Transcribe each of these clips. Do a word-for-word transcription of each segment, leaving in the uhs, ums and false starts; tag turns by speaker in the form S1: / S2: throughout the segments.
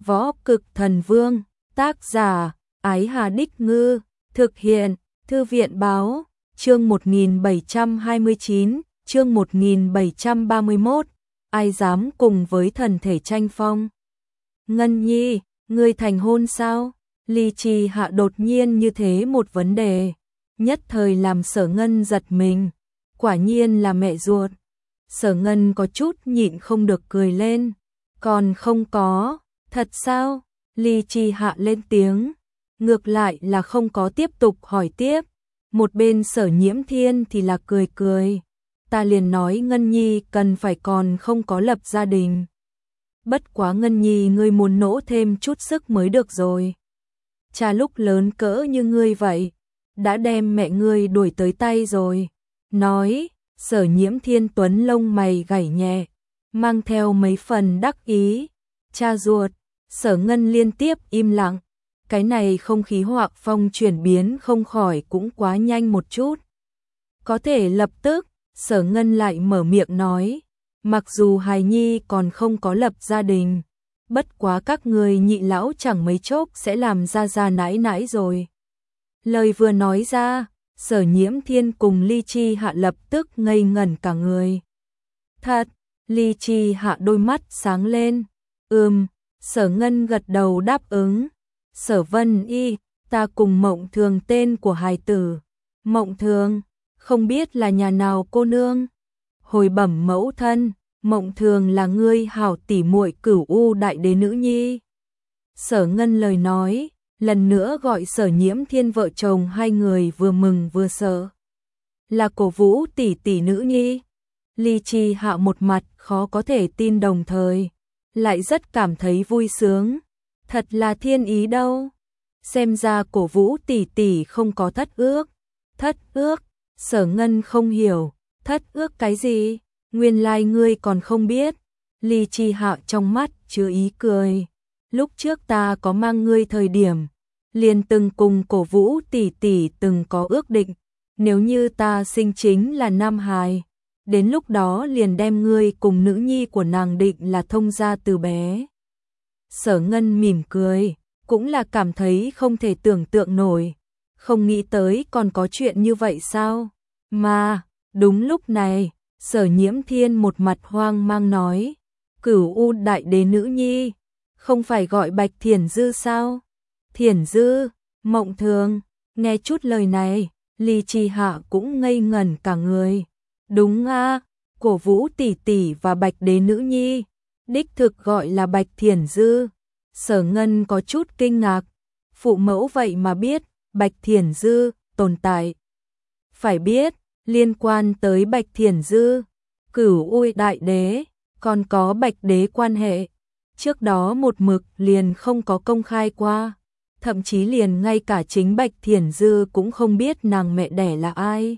S1: Võ Cực Thần Vương, tác giả, Ái Hà Đích Ngư, thực hiện, Thư viện Báo, chương một nghìn bảy trăm hai mươi chín, chương một nghìn bảy trăm ba mươi mốt, ai dám cùng với thần thể tranh phong. Ngân Nhi, ngươi thành hôn sao? Ly Trì Hạ đột nhiên như thế một vấn đề, nhất thời làm Sở Ngân giật mình, quả nhiên là mẹ ruột. Sở Ngân có chút nhịn không được cười lên, còn không có, thật sao? Ly Trì Hạ lên tiếng, ngược lại là không có tiếp tục hỏi tiếp. Một bên Sở Nhiễm Thiên thì là cười cười, ta liền nói Ngân Nhi cần phải còn không có lập gia đình. Bất quá Ngân Nhi ngươi muốn nỗ thêm chút sức mới được rồi. Cha lúc lớn cỡ như ngươi vậy, đã đem mẹ ngươi đuổi tới tay rồi. Nói, Sở Nhiễm Thiên Tuấn lông mày gảy nhẹ, mang theo mấy phần đắc ý. Cha ruột, Sở Ngân liên tiếp im lặng. Cái này không khí hoặc phong chuyển biến không khỏi cũng quá nhanh một chút. Có thể lập tức, Sở Ngân lại mở miệng nói, mặc dù hài nhi còn không có lập gia đình, bất quá các người nhị lão chẳng mấy chốc sẽ làm ra ra nãi nãi rồi. Lời vừa nói ra, Sở Nhiễm Thiên cùng Ly Trì Hạ lập tức ngây ngẩn cả người. Thật, Ly Trì Hạ đôi mắt sáng lên, ừm, Sở Ngân gật đầu đáp ứng. Sở Vân Y, ta cùng Mộng Thường tên của hài tử. Mộng Thường, không biết là nhà nào cô nương. Hồi bẩm mẫu thân, Mộng Thường là ngươi hảo tỉ muội Cửu U đại đế nữ nhi. Sở Ngân lời nói, lần nữa gọi Sở Nhiễm Thiên vợ chồng hai người vừa mừng vừa sợ. Là Cổ Vũ tỷ tỷ nữ nhi. Ly Trì Hạ một mặt khó có thể tin đồng thời, lại rất cảm thấy vui sướng. Thật là thiên ý đâu. Xem ra Cổ Vũ tỷ tỷ không có thất ước. Thất ước? Sở Ngân không hiểu, thất ước cái gì? Nguyên lai ngươi còn không biết. Ly Trì Hạ trong mắt chứa ý cười. Lúc trước ta có mang ngươi thời điểm, liền từng cùng Cổ Vũ tỷ tỷ từng có ước định, nếu như ta sinh chính là nam hài, đến lúc đó liền đem ngươi cùng nữ nhi của nàng định là thông gia từ bé. Sở Ngân mỉm cười, cũng là cảm thấy không thể tưởng tượng nổi, không nghĩ tới còn có chuyện như vậy sao? Mà, đúng lúc này, Sở Nhiễm Thiên một mặt hoang mang nói, Cửu U đại đế nữ nhi, không phải gọi Bạch Thiển Dư sao? Thiển Dư, Mộng Thường, nghe chút lời này, Ly Trì Hạ cũng ngây ngẩn cả người. Đúng a, Cổ Vũ tỷ tỷ và Bạch đế nữ nhi, đích thực gọi là Bạch Thiển Dư. Sở Ngân có chút kinh ngạc, phụ mẫu vậy mà biết Bạch Thiển Dư tồn tại. Phải biết, liên quan tới Bạch Thiển Dư, Cửu U đại đế, còn có Bạch đế quan hệ, trước đó một mực liền không có công khai qua, thậm chí liền ngay cả chính Bạch Thiển Dư cũng không biết nàng mẹ đẻ là ai.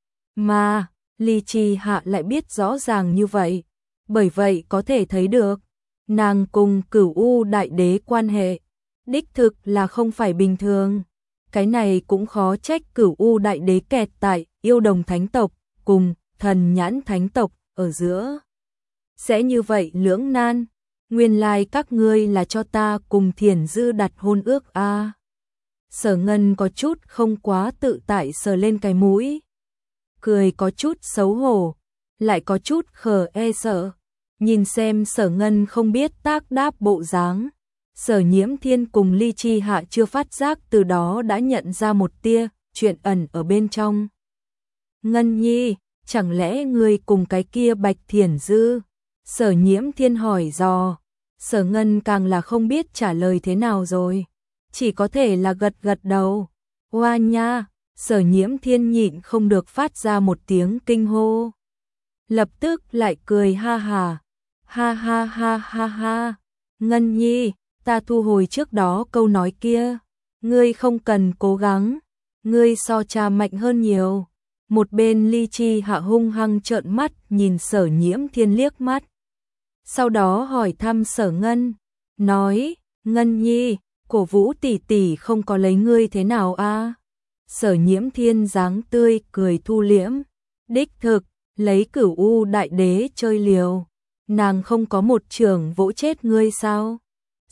S1: Mà, Ly Trì Hạ lại biết rõ ràng như vậy, bởi vậy có thể thấy được, nàng cùng Cửu U đại đế quan hệ, đích thực là không phải bình thường. Cái này cũng khó trách Cửu U đại đế kẹt tại Yêu Đồng thánh tộc cùng Thần Nhãn thánh tộc ở giữa. Sẽ như vậy lưỡng nan, nguyên lai các ngươi là cho ta cùng Thiển Dư đặt hôn ước a. À. Sở Ngân có chút không quá tự tại sờ lên cái mũi, cười có chút xấu hổ, lại có chút khờ e sợ. Nhìn xem Sở Ngân không biết tác đáp bộ dáng, Sở Nhiễm Thiên cùng Ly Trì Hạ chưa phát giác từ đó đã nhận ra một tia chuyện ẩn ở bên trong. Ngân Nhi, chẳng lẽ ngươi cùng cái kia Bạch Thiển Dư? Sở Nhiễm Thiên hỏi dò. Sở Ngân càng là không biết trả lời thế nào rồi, chỉ có thể là gật gật đầu. Oa nha, Sở Nhiễm Thiên nhịn không được phát ra một tiếng kinh hô. Lập tức lại cười ha hà. Ha ha ha ha ha, Ngân Nhi, ta thu hồi trước đó câu nói kia, ngươi không cần cố gắng, ngươi so cha mạnh hơn nhiều. Một bên Ly Trì Hạ hung hăng trợn mắt nhìn Sở Nhiễm Thiên liếc mắt. Sau đó hỏi thăm Sở Ngân, nói, Ngân Nhi, Cổ Vũ tỷ tỷ không có lấy ngươi thế nào a? À? Sở Nhiễm Thiên dáng tươi cười thu liễm, đích thực, lấy Cửu U đại đế chơi liều. Nàng không có một trường vỗ chết ngươi sao?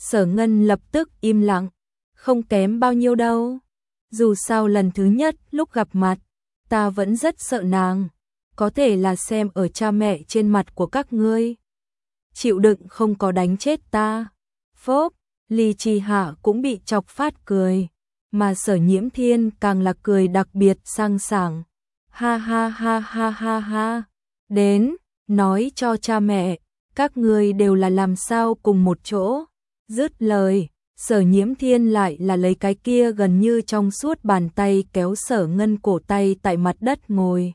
S1: Sở Ngân lập tức im lặng, không kém bao nhiêu đâu. Dù sao lần thứ nhất lúc gặp mặt, ta vẫn rất sợ nàng, có thể là xem ở cha mẹ trên mặt của các ngươi. Chịu đựng không có đánh chết ta. Phốp, Ly Chi Hạ cũng bị chọc phát cười, mà Sở Nhiễm Thiên càng là cười đặc biệt sang sảng. Ha ha ha ha ha ha, đến, nói cho cha mẹ, các ngươi đều là làm sao cùng một chỗ. Dứt lời, Sở Nhiễm Thiên lại là lấy cái kia gần như trong suốt bàn tay kéo Sở Ngân cổ tay tại mặt đất ngồi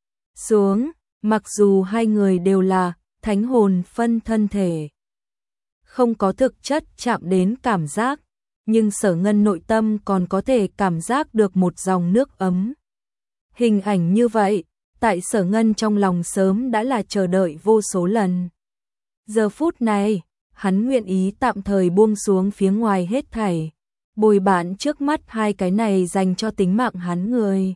S1: xuống, mặc dù hai người đều là thánh hồn phân thân thể, không có thực chất chạm đến cảm giác, nhưng Sở Ngân nội tâm còn có thể cảm giác được một dòng nước ấm. Hình ảnh như vậy, tại Sở Ngân trong lòng sớm đã là chờ đợi vô số lần. Giờ phút này, hắn nguyện ý tạm thời buông xuống phía ngoài hết thảy, bồi bạn trước mắt hai cái này dành cho tính mạng hắn người.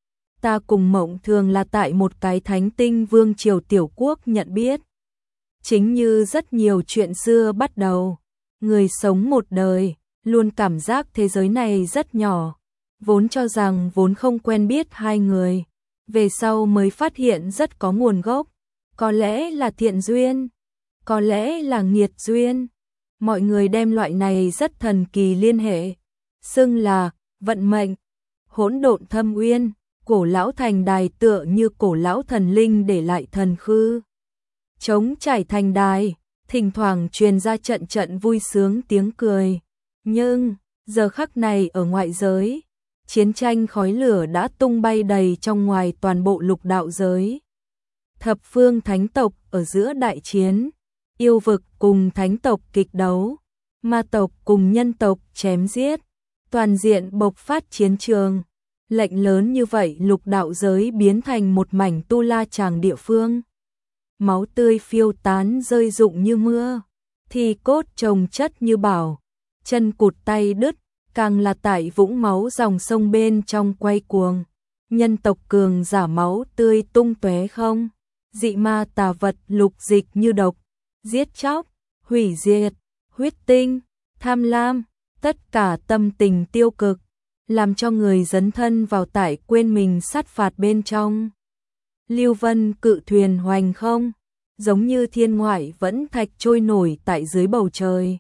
S1: Ta cùng Mộng Thường là tại một cái thánh tinh vương triều tiểu quốc nhận biết. Chính như rất nhiều chuyện xưa bắt đầu, người sống một đời, luôn cảm giác thế giới này rất nhỏ, vốn cho rằng vốn không quen biết hai người, về sau mới phát hiện rất có nguồn gốc, có lẽ là thiện duyên, có lẽ là nghiệt duyên. Mọi người đem loại này rất thần kỳ liên hệ, xưng là vận mệnh. Hỗn độn thâm uyên, cổ lão thành đài tựa như cổ lão thần linh để lại thần khư. Trống trải thành đài, thỉnh thoảng truyền ra trận trận vui sướng tiếng cười. Nhưng, giờ khắc này ở ngoại giới, chiến tranh khói lửa đã tung bay đầy trong ngoài toàn bộ lục đạo giới. Thập phương thánh tộc ở giữa đại chiến, yêu vực cùng thánh tộc kịch đấu, ma tộc cùng nhân tộc chém giết, toàn diện bộc phát chiến trường. Lệnh lớn như vậy lục đạo giới biến thành một mảnh tu la tràng địa phương. Máu tươi phiêu tán rơi rụng như mưa, thi cốt chồng chất như bảo, chân cụt tay đứt, càng là tại vũng máu dòng sông bên trong quay cuồng. Nhân tộc cường giả máu tươi tung tóe không, dị ma tà vật lục dịch như độc, giết chóc, hủy diệt, huyết tinh, tham lam, tất cả tâm tình tiêu cực, làm cho người dấn thân vào tại quên mình sát phạt bên trong. Lưu vân cự thuyền hoành không, giống như thiên ngoại vẫn thạch trôi nổi tại dưới bầu trời.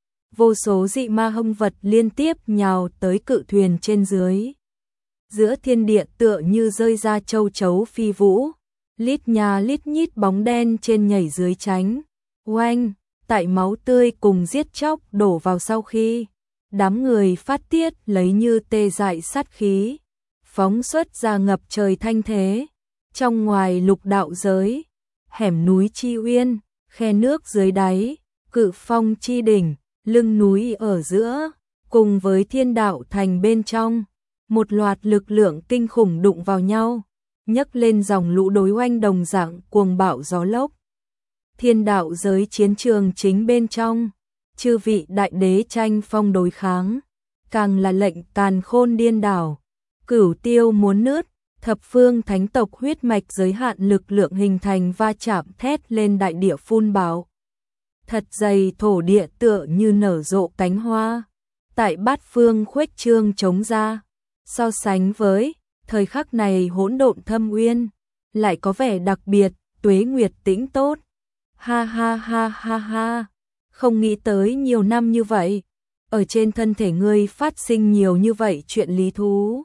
S1: Vô số dị ma hung vật liên tiếp nhào tới cự thuyền trên dưới. Giữa thiên địa tựa như rơi ra châu chấu phi vũ, lít nhà lít nhít bóng đen trên nhảy dưới tránh. Oanh, tại máu tươi cùng giết chóc đổ vào sau khi, đám người phát tiết lấy như tê dại sát khí, phóng xuất ra ngập trời thanh thế. Trong ngoài lục đạo giới, hẻm núi chi uyên, khe nước dưới đáy, cự phong chi đỉnh, lưng núi ở giữa, cùng với thiên đạo thành bên trong, một loạt lực lượng kinh khủng đụng vào nhau, nhấc lên dòng lũ đối oanh đồng dạng cuồng bạo gió lốc. Thiên đạo giới chiến trường chính bên trong, chư vị đại đế tranh phong đối kháng, càng là lệnh càn khôn điên đảo, cửu tiêu muốn nứt, thập phương thánh tộc huyết mạch giới hạn lực lượng hình thành va chạm thét lên đại địa phun bão. Thật dày thổ địa tựa như nở rộ cánh hoa, tại bát phương khuếch trương chống ra. So sánh với thời khắc này hỗn độn thâm uyên, lại có vẻ đặc biệt, tuế nguyệt tĩnh tốt. Ha ha ha ha ha, không nghĩ tới nhiều năm như vậy, ở trên thân thể ngươi phát sinh nhiều như vậy chuyện lý thú.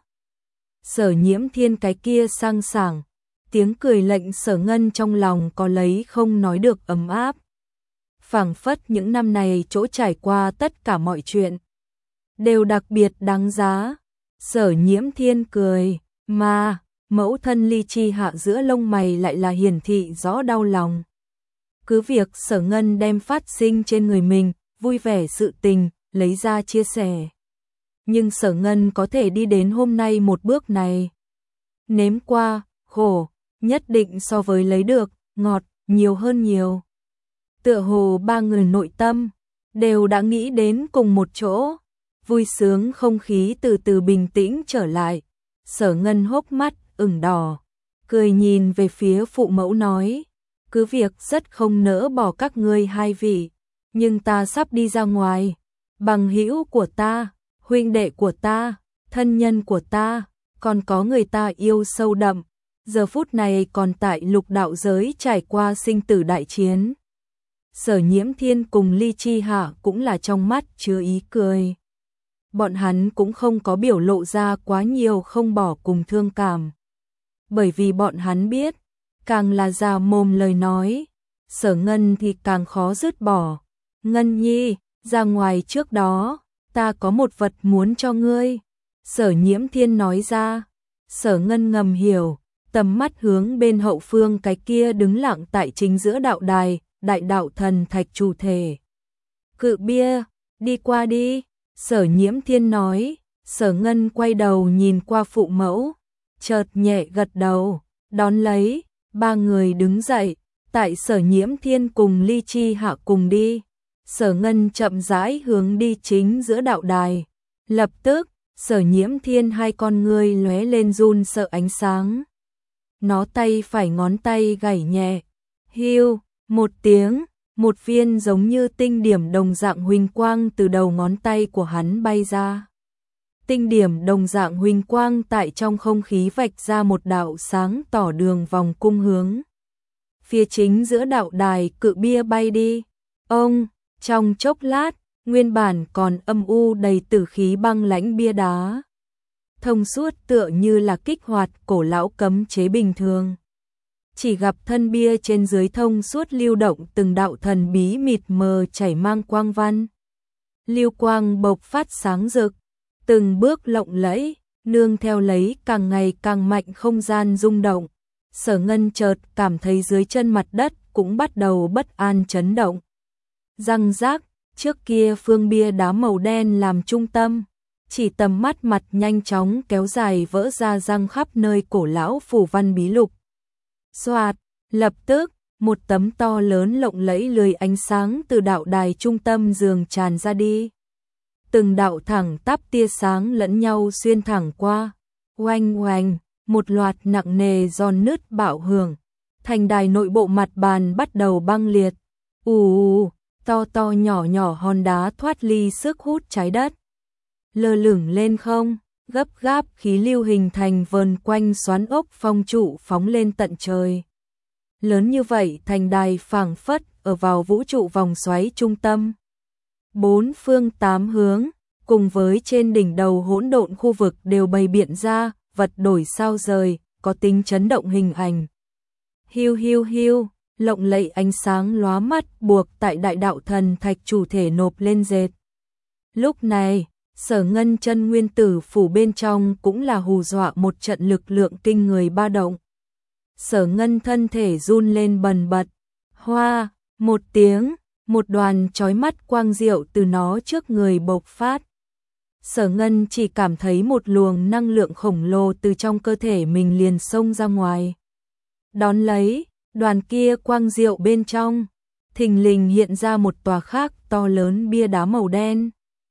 S1: Sở Nhiễm Thiên cái kia sang sảng, tiếng cười lệnh Sở Ngân trong lòng có lấy không nói được ấm áp. Phảng phất những năm này chỗ trải qua tất cả mọi chuyện đều đặc biệt đáng giá. Sở Nhiễm Thiên cười, mà mẫu thân Ly Chi Hạ giữa lông mày lại là hiển thị rõ đau lòng. Cứ việc Sở Ngân đem phát sinh trên người mình, vui vẻ sự tình, lấy ra chia sẻ. Nhưng Sở Ngân có thể đi đến hôm nay một bước này. Nếm qua, khổ, nhất định so với lấy được, ngọt, nhiều hơn nhiều. Tựa hồ ba người nội tâm, đều đã nghĩ đến cùng một chỗ. Vui sướng không khí từ từ bình tĩnh trở lại. Sở Ngân hốc mắt, ửng đỏ. Cười nhìn về phía phụ mẫu nói. Cứ việc rất không nỡ bỏ các ngươi hai vị, nhưng ta sắp đi ra ngoài, bằng hữu của ta, huynh đệ của ta, thân nhân của ta, còn có người ta yêu sâu đậm, giờ phút này còn tại lục đạo giới trải qua sinh tử đại chiến. Sở Nhiễm Thiên cùng Ly Chi Hạ cũng là trong mắt chứa ý cười. Bọn hắn cũng không có biểu lộ ra quá nhiều không bỏ cùng thương cảm. Bởi vì bọn hắn biết, càng là già mồm lời nói, Sở Ngân thì càng khó dứt bỏ. Ngân Nhi, ra ngoài trước đó, ta có một vật muốn cho ngươi. Sở Nhiễm Thiên nói ra. Sở Ngân ngầm hiểu, tầm mắt hướng bên hậu phương cái kia đứng lặng tại chính giữa đạo đài, đại đạo thần thạch chủ thể. Cự bia, đi qua đi. Sở Nhiễm Thiên nói. Sở Ngân quay đầu nhìn qua phụ mẫu, chợt nhẹ gật đầu, đón lấy, ba người đứng dậy, tại Sở Nhiễm Thiên cùng Ly Chi Hạ cùng đi. Sở Ngân chậm rãi hướng đi chính giữa đạo đài. Lập tức, Sở Nhiễm Thiên hai con ngươi lóe lên run sợ ánh sáng. Nó tay phải ngón tay gảy nhẹ, hiu, một tiếng, một viên giống như tinh điểm đồng dạng huỳnh quang từ đầu ngón tay của hắn bay ra. Tinh điểm đồng dạng huỳnh quang tại trong không khí vạch ra một đạo sáng tỏ đường vòng cung hướng phía chính giữa đạo đài cự bia bay đi. Ông, trong chốc lát, nguyên bản còn âm u đầy tử khí băng lãnh bia đá, thông suốt tựa như là kích hoạt cổ lão cấm chế bình thường. Chỉ gặp thân bia trên dưới thông suốt lưu động từng đạo thần bí mịt mờ chảy mang quang văn. Lưu quang bộc phát sáng rực, từng bước lộng lẫy, nương theo lấy càng ngày càng mạnh không gian rung động. Sở Ngân chợt cảm thấy dưới chân mặt đất cũng bắt đầu bất an chấn động. Răng rác, trước kia phương bia đá màu đen làm trung tâm, chỉ tầm mắt mặt nhanh chóng kéo dài vỡ ra răng khắp nơi cổ lão phủ văn bí lục. Xoạt, lập tức, một tấm to lớn lộng lẫy lười ánh sáng từ đạo đài trung tâm giường tràn ra đi. Từng đạo thẳng tắp tia sáng lẫn nhau xuyên thẳng qua. Oanh oanh, một loạt nặng nề giòn nứt bạo hưởng. Thành đài nội bộ mặt bàn bắt đầu băng liệt. Ù ù, to to nhỏ nhỏ hòn đá thoát ly sức hút trái đất. Lơ lửng lên không, gấp gáp khí lưu hình thành vờn quanh xoắn ốc phong trụ phóng lên tận trời. Lớn như vậy thành đài phảng phất ở vào vũ trụ vòng xoáy trung tâm. Bốn phương tám hướng, cùng với trên đỉnh đầu hỗn độn khu vực đều bày biện ra, vật đổi sao rời, có tính chấn động hình ảnh. Hiu hiu hiu, lộng lẫy ánh sáng lóa mắt buộc tại đại đạo thần thạch chủ thể nộp lên dệt. Lúc này, Sở Ngân chân nguyên tử phủ bên trong cũng là hù dọa một trận lực lượng kinh người ba động. Sở Ngân thân thể run lên bần bật. Hoa, một tiếng, một đoàn chói mắt quang diệu từ nó trước người bộc phát. Sở Ngân chỉ cảm thấy một luồng năng lượng khổng lồ từ trong cơ thể mình liền xông ra ngoài. Đón lấy, đoàn kia quang diệu bên trong, thình lình hiện ra một tòa khác to lớn bia đá màu đen.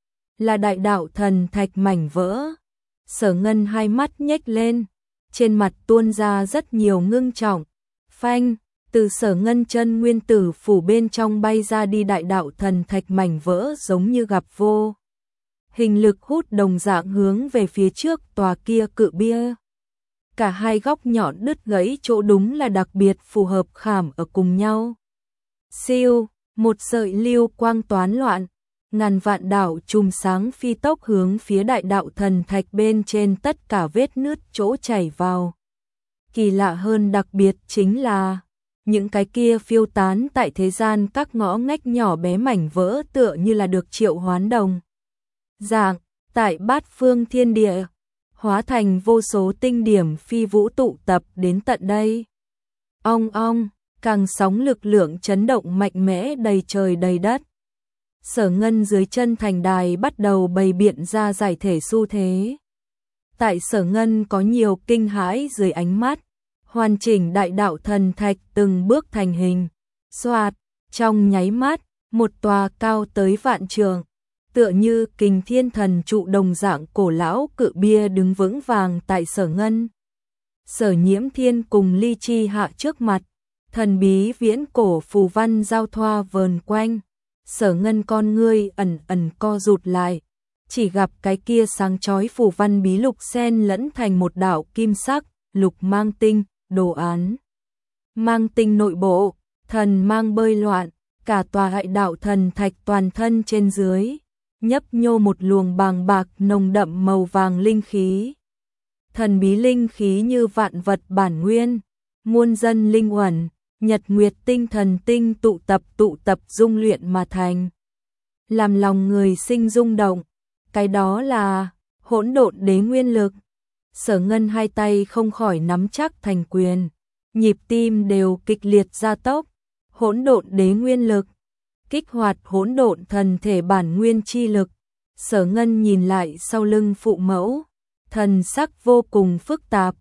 S1: Là đại đạo thần thạch mảnh vỡ. Sở Ngân hai mắt nhếch lên, trên mặt tuôn ra rất nhiều ngưng trọng. Phanh, từ Sở Ngân chân nguyên tử phủ bên trong bay ra đi đại đạo thần thạch mảnh vỡ giống như gặp vô hình lực hút đồng dạng hướng về phía trước tòa kia cự bia. Cả hai góc nhọn đứt gãy chỗ đúng là đặc biệt phù hợp khảm ở cùng nhau. Siêu, một sợi lưu quang toán loạn, ngàn vạn đạo chùm sáng phi tốc hướng phía đại đạo thần thạch bên trên tất cả vết nứt chỗ chảy vào. Kỳ lạ hơn đặc biệt chính là những cái kia phiêu tán tại thế gian các ngõ ngách nhỏ bé mảnh vỡ tựa như là được triệu hoán đồng dạng tại bát phương thiên địa, hóa thành vô số tinh điểm phi vũ tụ tập đến tận đây. Ong ong, càng sóng lực lượng chấn động mạnh mẽ đầy trời đầy đất. Sở Ngân dưới chân thành đài bắt đầu bày biện ra giải thể xu thế. Tại Sở Ngân có nhiều kinh hãi dưới ánh mắt, hoàn chỉnh đại đạo thần thạch từng bước thành hình. Xoạt, trong nháy mắt, một tòa cao tới vạn trượng, tựa như kình thiên thần trụ đồng dạng cổ lão cự bia đứng vững vàng tại Sở Ngân. Sở Nhiễm Thiên cùng Ly Chi Hạ trước mặt, thần bí viễn cổ phù văn giao thoa vờn quanh. Sở Ngân con ngươi ẩn ẩn co rụt lại, chỉ gặp cái kia sáng chói phù văn bí lục xen lẫn thành một đạo kim sắc, lục mang tinh, đồ án. Mang tinh nội bộ, thần mang bơi loạn, cả tòa hại đạo thần thạch toàn thân trên dưới, nhấp nhô một luồng bàng bạc nồng đậm màu vàng linh khí. Thần bí linh khí như vạn vật bản nguyên, muôn dân linh uẩn, nhật nguyệt tinh thần tinh tụ tập tụ tập dung luyện mà thành. Làm lòng người sinh rung động, cái đó là hỗn độn đế nguyên lực. Sở Ngân hai tay không khỏi nắm chắc thành quyền, nhịp tim đều kịch liệt gia tốc. Hỗn độn đế nguyên lực, kích hoạt hỗn độn thần thể bản nguyên chi lực. Sở Ngân nhìn lại sau lưng phụ mẫu, thần sắc vô cùng phức tạp,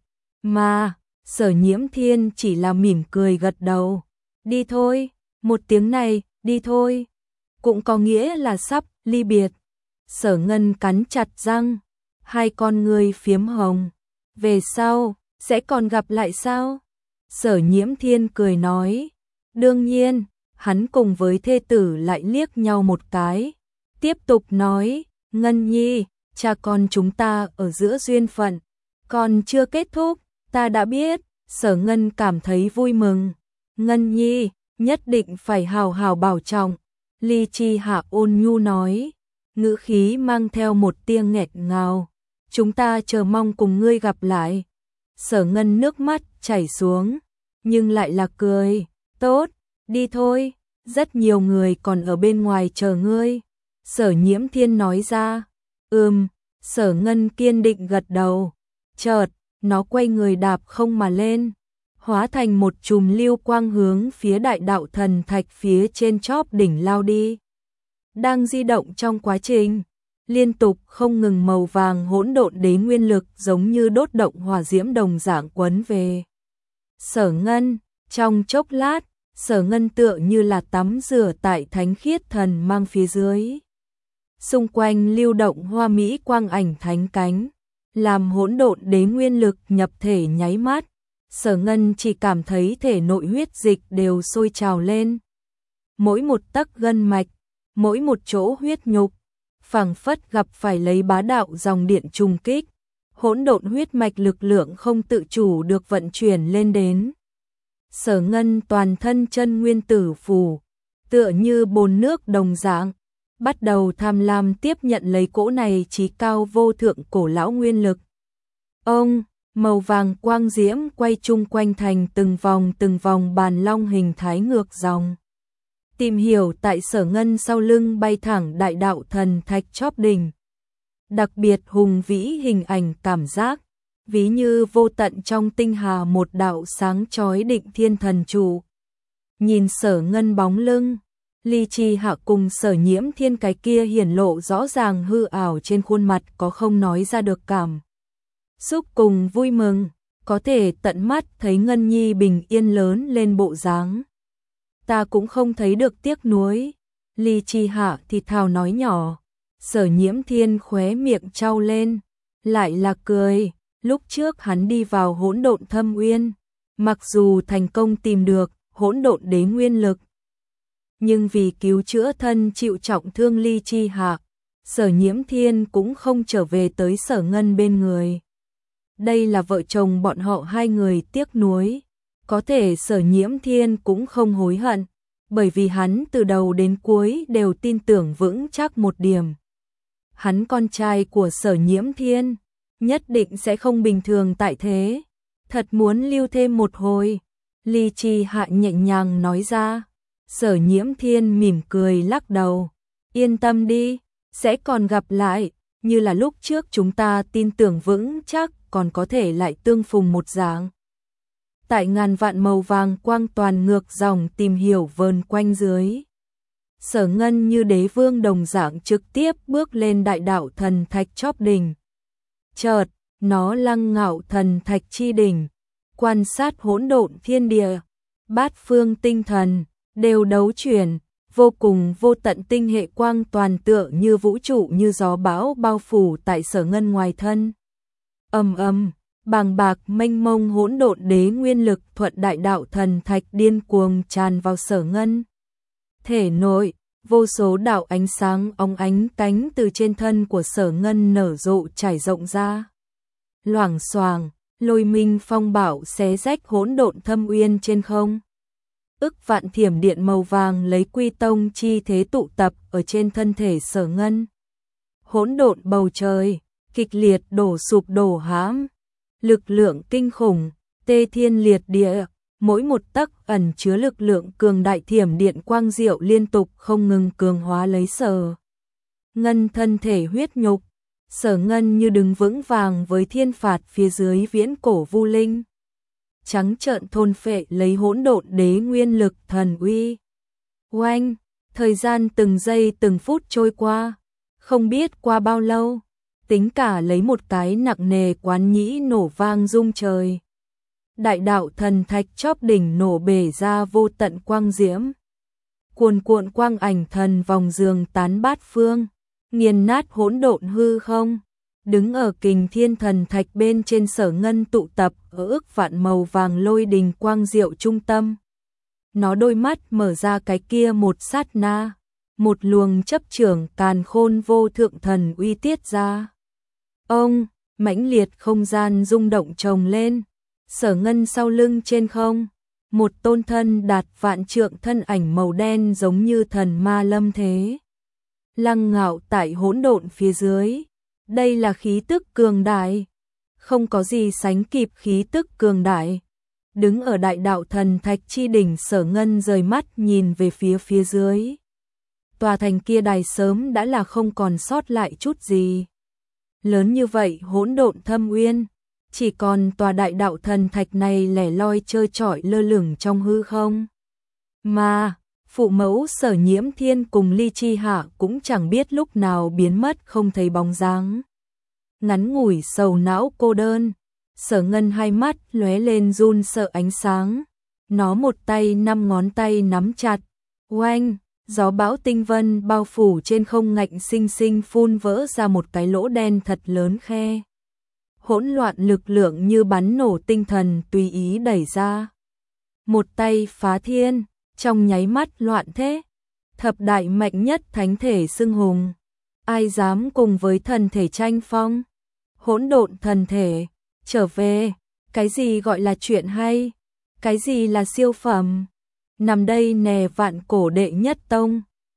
S1: mà Sở Nhiễm Thiên chỉ là mỉm cười gật đầu. Đi thôi, một tiếng này, đi thôi, cũng có nghĩa là sắp ly biệt. Sở Ngân cắn chặt răng, hai con ngươi phiếm hồng. Về sau, sẽ còn gặp lại sao? Sở Nhiễm Thiên cười nói. Đương nhiên, hắn cùng với thê tử lại liếc nhau một cái. Tiếp tục nói, Ngân Nhi, cha con chúng ta ở giữa duyên phận, còn chưa kết thúc, ta đã biết. Sở Ngân cảm thấy vui mừng. Ngân Nhi, nhất định phải hào hào bảo trọng. Ly Chi Hạ ôn nhu nói, ngữ khí mang theo một tia nghẹt ngào. Chúng ta chờ mong cùng ngươi gặp lại. Sở Ngân nước mắt chảy xuống, nhưng lại là cười. Tốt, đi thôi, rất nhiều người còn ở bên ngoài chờ ngươi. Sở Nhiễm Thiên nói ra. Ừm, Sở Ngân kiên định gật đầu. Chợt, nó quay người đạp không mà lên, hóa thành một chùm lưu quang hướng phía đại đạo thần thạch phía trên chóp đỉnh lao đi. Đang di động trong quá trình, liên tục không ngừng màu vàng hỗn độn đế nguyên lực giống như đốt động hỏa diễm đồng dạng quấn về Sở Ngân. Trong chốc lát, Sở Ngân tựa như là tắm rửa tại thánh khiết thần mang phía dưới. Xung quanh lưu động hoa mỹ quang ảnh thánh cánh, làm hỗn độn đế nguyên lực nhập thể nháy mắt. Sở Ngân chỉ cảm thấy thể nội huyết dịch đều sôi trào lên. Mỗi một tấc gân mạch, mỗi một chỗ huyết nhục, phảng phất gặp phải lấy bá đạo dòng điện trùng kích. Hỗn độn huyết mạch lực lượng không tự chủ được vận chuyển lên đến. Sở Ngân toàn thân chân nguyên tử phù, tựa như bồn nước đồng dạng, bắt đầu tham lam tiếp nhận lấy cỗ này chí cao vô thượng cổ lão nguyên lực. Ông, màu vàng quang diễm quay chung quanh thành từng vòng từng vòng bàn long hình thái ngược dòng. Tìm hiểu tại Sở Ngân sau lưng bay thẳng đại đạo thần thạch chóp đỉnh. Đặc biệt hùng vĩ hình ảnh cảm giác, ví như vô tận trong tinh hà một đạo sáng chói định thiên thần trụ. Nhìn Sở Ngân bóng lưng, Ly Chi Hạ cùng Sở Nhiễm Thiên cái kia hiển lộ rõ ràng hư ảo trên khuôn mặt có không nói ra được cảm xúc cùng vui mừng, có thể tận mắt thấy Ngân Nhi bình yên lớn lên bộ dáng. Ta cũng không thấy được tiếc nuối. Ly Chi Hạ thì thào nói nhỏ. Sở Nhiễm Thiên khóe miệng trao lên, lại là cười. Lúc trước hắn đi vào hỗn độn thâm uyên, mặc dù thành công tìm được hỗn độn đế nguyên lực, nhưng vì cứu chữa thân chịu trọng thương Ly Chi Hạ, Sở Nhiễm Thiên cũng không trở về tới Sở Ngân bên người. Đây là vợ chồng bọn họ hai người tiếc nuối. Có thể Sở Nhiễm Thiên cũng không hối hận, bởi vì hắn từ đầu đến cuối đều tin tưởng vững chắc một điểm. Hắn con trai của Sở Nhiễm Thiên nhất định sẽ không bình thường tại thế. Thật muốn lưu thêm một hồi. Ly Chi Hạ nhẹ nhàng nói ra. Sở Nhiễm Thiên mỉm cười lắc đầu. Yên tâm đi, sẽ còn gặp lại, như là lúc trước chúng ta tin tưởng vững chắc còn có thể lại tương phùng một dạng. Tại ngàn vạn màu vàng quang toàn ngược dòng tìm hiểu vờn quanh dưới. Sở Ngân như đế vương đồng dạng trực tiếp bước lên đại đạo thần thạch chóp đỉnh. Chợt, nó lăng ngạo thần thạch chi đỉnh, quan sát hỗn độn thiên địa, bát phương tinh thần, đều đấu chuyển, vô cùng vô tận tinh hệ quang toàn tựa như vũ trụ như gió bão bao phủ tại Sở Ngân ngoài thân. Ầm ầm, bàng bạc mênh mông hỗn độn đế nguyên lực thuận đại đạo thần thạch điên cuồng tràn vào Sở Ngân thể nội, Vô số đạo ánh sáng óng ánh cánh từ trên thân của Sở Ngân nở rộ trải rộng ra. Loảng xoảng, lôi minh phong bạo xé rách hỗn độn thâm uyên trên không. Ức vạn thiểm điện màu vàng lấy quy tông chi thế tụ tập ở trên thân thể Sở Ngân. Hỗn độn bầu trời, kịch liệt đổ sụp đổ hãm. Lực lượng kinh khủng, tê thiên liệt địa, mỗi một tấc ẩn chứa lực lượng cường đại thiểm điện quang diệu liên tục không ngừng cường hóa lấy Sở Ngân thân thể huyết nhục. Sở Ngân như đứng vững vàng với thiên phạt phía dưới viễn cổ vu linh. Trắng trợn thôn phệ lấy hỗn độn đế nguyên lực thần uy. Oanh, thời gian từng giây từng phút trôi qua, không biết qua bao lâu, tính cả lấy một cái nặng nề quán nhĩ nổ vang rung trời. Đại đạo thần thạch chóp đỉnh nổ bể ra vô tận quang diễm. Cuồn cuộn quang ảnh thần vòng giường tán bát phương, nghiền nát hỗn độn hư không. Đứng ở kình thiên thần thạch bên trên Sở Ngân tụ tập ở ức vạn màu vàng lôi đình quang diệu trung tâm. Nó đôi mắt mở ra cái kia một sát na, một luồng chấp trưởng càn khôn vô thượng thần uy tiết ra. Ông, mãnh liệt không gian rung động trồng lên, Sở Ngân sau lưng trên không, một tôn thân đạt vạn trượng thân ảnh màu đen giống như thần ma lâm thế. Lăng ngạo tại hỗn độn phía dưới. Đây là khí tức cường đại, không có gì sánh kịp khí tức cường đại. Đứng ở đại đạo thần thạch chi đỉnh Sở Ngân rời mắt nhìn về phía phía dưới. Tòa thành kia đài sớm đã là không còn sót lại chút gì. Lớn như vậy hỗn độn thâm uyên, chỉ còn tòa đại đạo thần thạch này lẻ loi trơ trọi lơ lửng trong hư không. Mà, phụ mẫu Sở Nhiễm Thiên cùng Ly Chi Hạ cũng chẳng biết lúc nào biến mất không thấy bóng dáng. Ngắn ngủi sầu não cô đơn, Sở Ngân hai mắt lóe lên run sợ ánh sáng. Nó một tay năm ngón tay nắm chặt, oanh, gió bão tinh vân bao phủ trên không ngạnh sinh sinh phun vỡ ra một cái lỗ đen thật lớn khe. Hỗn loạn lực lượng như bắn nổ tinh thần tùy ý đẩy ra. Một tay phá thiên, trong nháy mắt loạn thế. Thập đại mạnh nhất thánh thể xưng hùng, ai dám cùng với thần thể tranh phong? Hỗn độn thần thể, trở về, cái gì gọi là chuyện hay? Cái gì là siêu phẩm? Nằm đây nè vạn cổ đệ nhất tông,